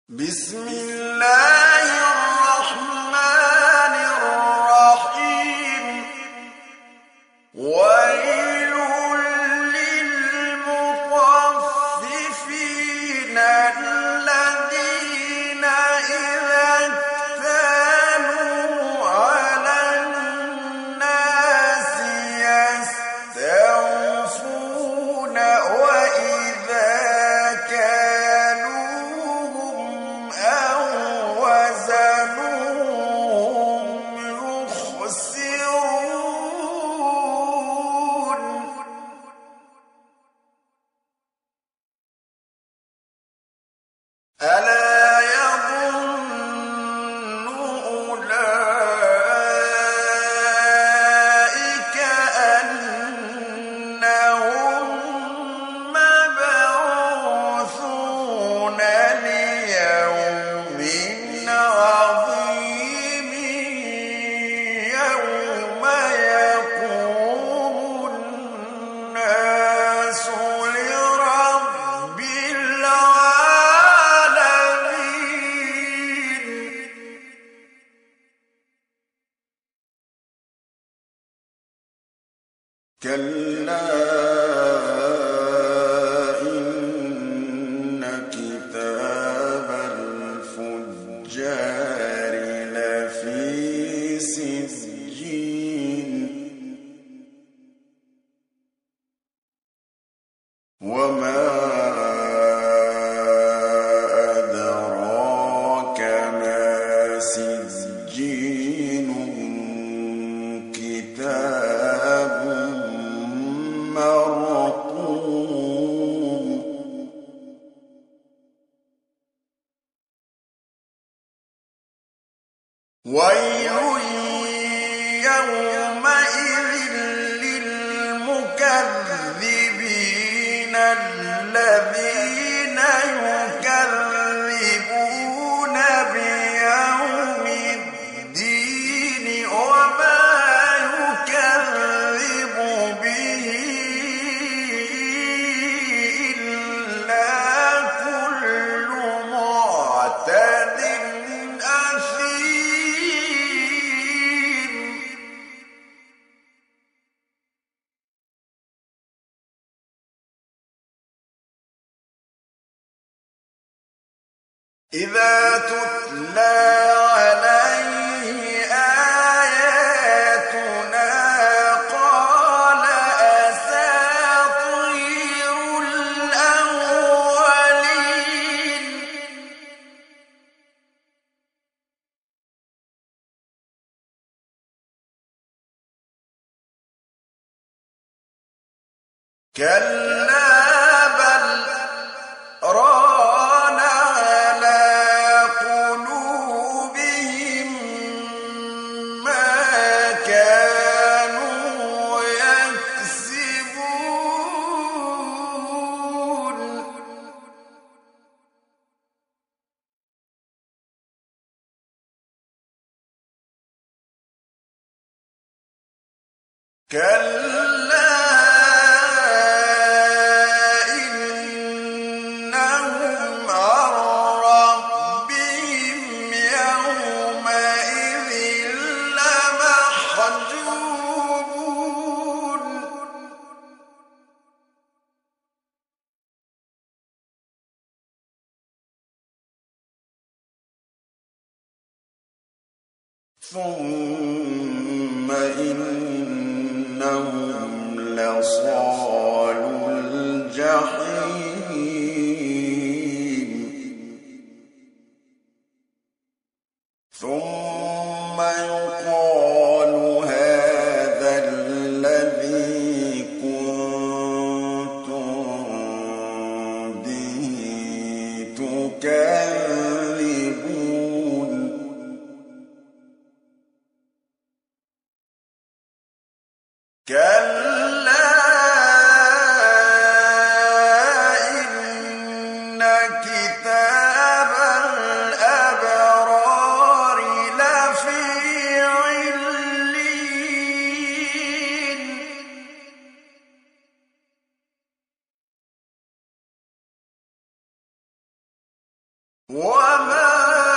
بسم الله الرحمن الرحيم ويل للمطففين الذين إذا اكتالوا على الناس يستوفون وإذا كالوهم أو وزنوهم يخسرون ألا يظن أولئك أنهم مبعوثون ليوم عظيم يوم يقوم الناس لرب العالمين كلا إن كتاب الفجار لفي سجين وما أدراك ما سجين كتاب مرقوم ويل يومئذ للمكذبين الذين يكذبون بيوم الدين وما يكذب به إلا كل معتد أثيم إذا تتلى عليه آياتنا قال أساطير الأولين كلا بل ران على قلوبهم ما كانوا يكسبون كلا إنهم عن ربهم يومئذ لمحجوبون ثم إنهم لصالو الجحيم ثم يقال هذا الذي كنتم به تكذبون كلا إن كتاب الأبرار لفي عليين وما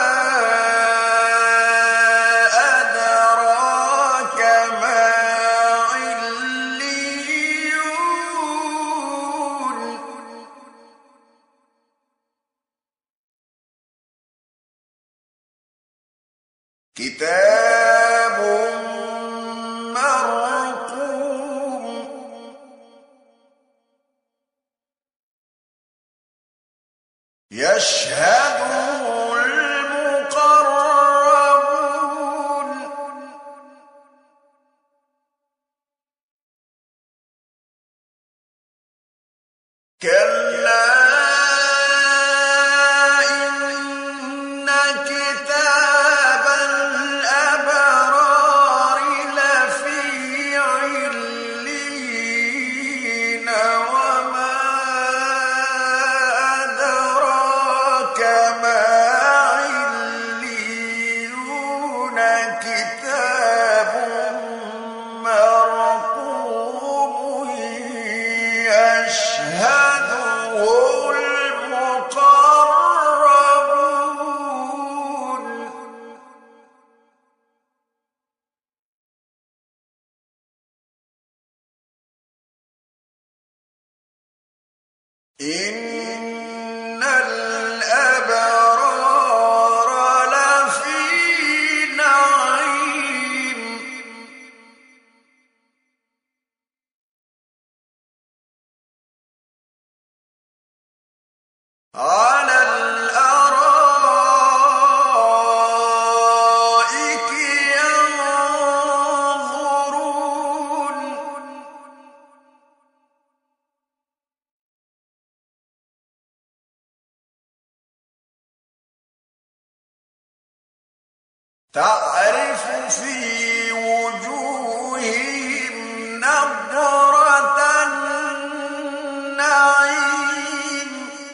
أدراك ما عليون كتاب مرقوم يشهده المقربون كلا إن كتاب الأبرار لفي عليين وما أدراك ما عليون كتاب مرقوم يشهده المقربون إن الأبرار لفي نعيم على الأرائك ينظرون تعرف في وجوههم نضرة النعيم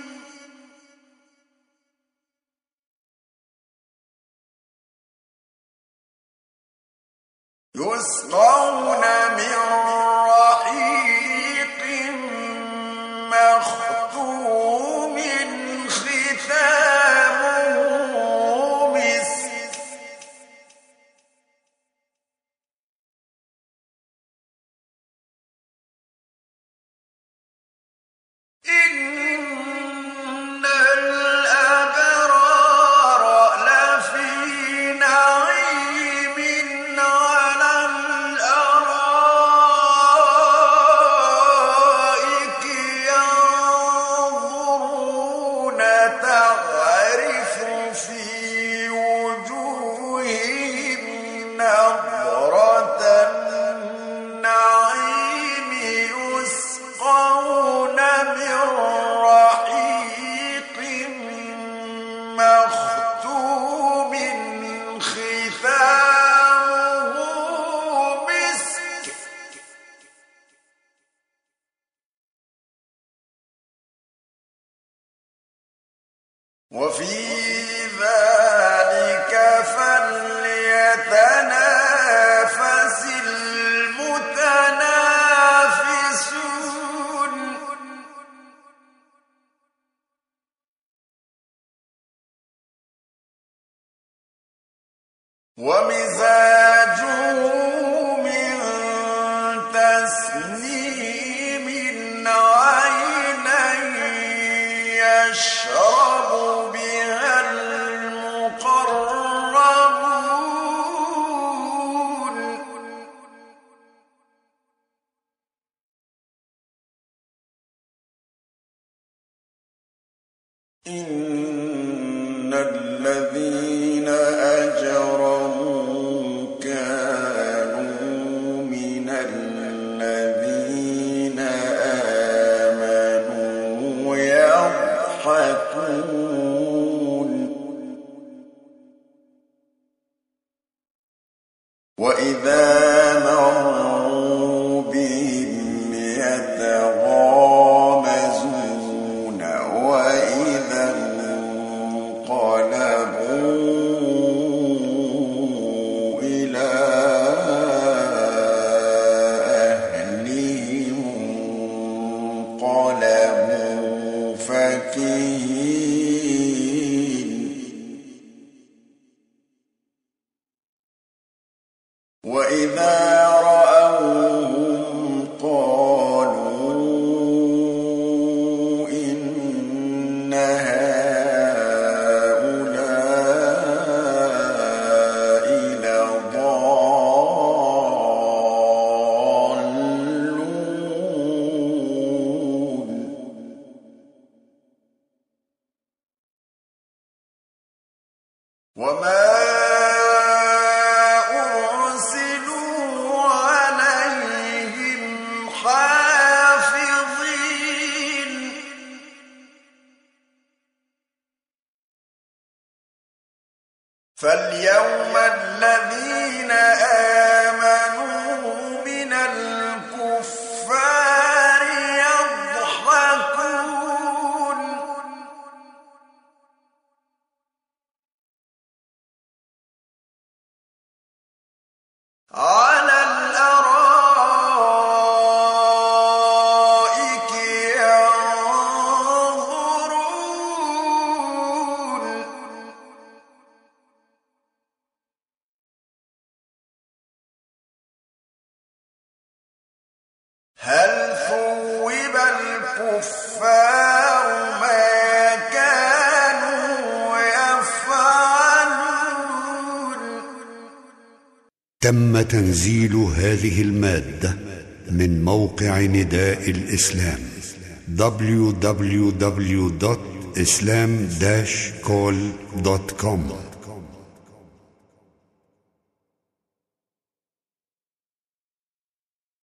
يسقون من رحيق مختوم ختامه مسك إن الأبرار لفي نعيم على الأرائك ينظرون تعرف في وجوههم نضرة النعيم يسقون من رحيق مختوم ختامه مسك وفي ذلك فليتنافس المتنافسون ومزاجه من تسنيم عينا يشرب بها المقربون إن الذين أجرموا كانوا من الذين آمنوا يضحكون وإذا مروا بهم يتغامزون وإذا انقلبوا إلى أهلهم انقلبوا فكهين هؤلاء لضالون وما أرسلوا عليهم حافظين فاليوم الذين آمنوا من الكفار يضحكون على الأرائك ينظرون هل ثوب الكفار ما كانوا يفعلون. تم تنزيل هذه المادة من موقع نداء الإسلام www.islam-call.com